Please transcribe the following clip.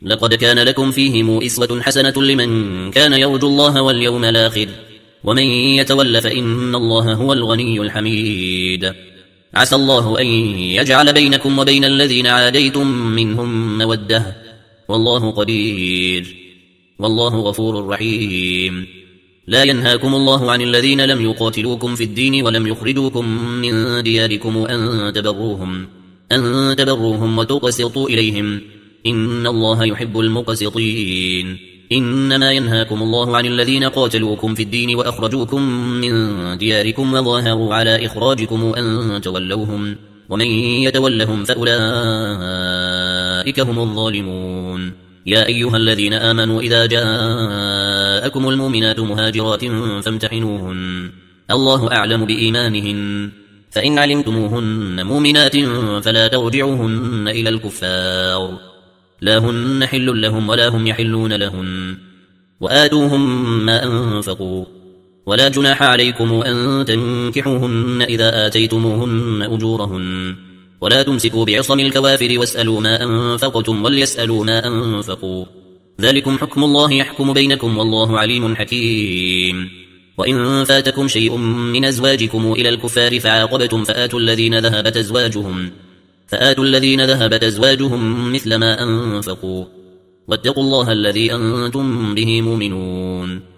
لقد كان لكم فيهم أسوة حسنة لمن كان يرجو الله واليوم الآخر ومن يتول فإن الله هو الغني الحميد. عسى الله أن يجعل بينكم وبين الذين عاديتم منهم مودة والله قدير والله غفور رحيم. لا ينهاكم الله عن الذين لم يقاتلوكم في الدين ولم يخرجوكم من دياركم أن تبروهم وتقسطوا إليهم إن الله يحب المقسطين. إنما ينهاكم الله عن الذين قاتلوكم في الدين وأخرجوكم من دياركم وظاهروا على إخراجكم أن تولوهم ومن يتولهم فأولئك هم الظالمون. يا أيها الذين آمنوا إذا جاءكم المؤمنات مهاجرات فامتحنوهن الله أعلم بإيمانهن فإن علمتموهن مؤمنات فلا ترجعوهن إلى الكفار لا هن حل لهم ولا هم يحلون لهن وآتوهم ما أنفقوا ولا جناح عليكم أن تنكحوهن إذا آتيتموهن أجورهن ولا تمسكوا بعصم الكوافر واسألوا ما أنفقتم وليسألوا ما أنفقوا ذلكم حكم الله يحكم بينكم والله عليم حكيم. وإن فاتكم شيء من أزواجكم إلى الكفار فعاقبتم فآتوا الذين ذهبت أزواجهم مثل ما أنفقوا واتقوا الله الذي أنتم به مؤمنون.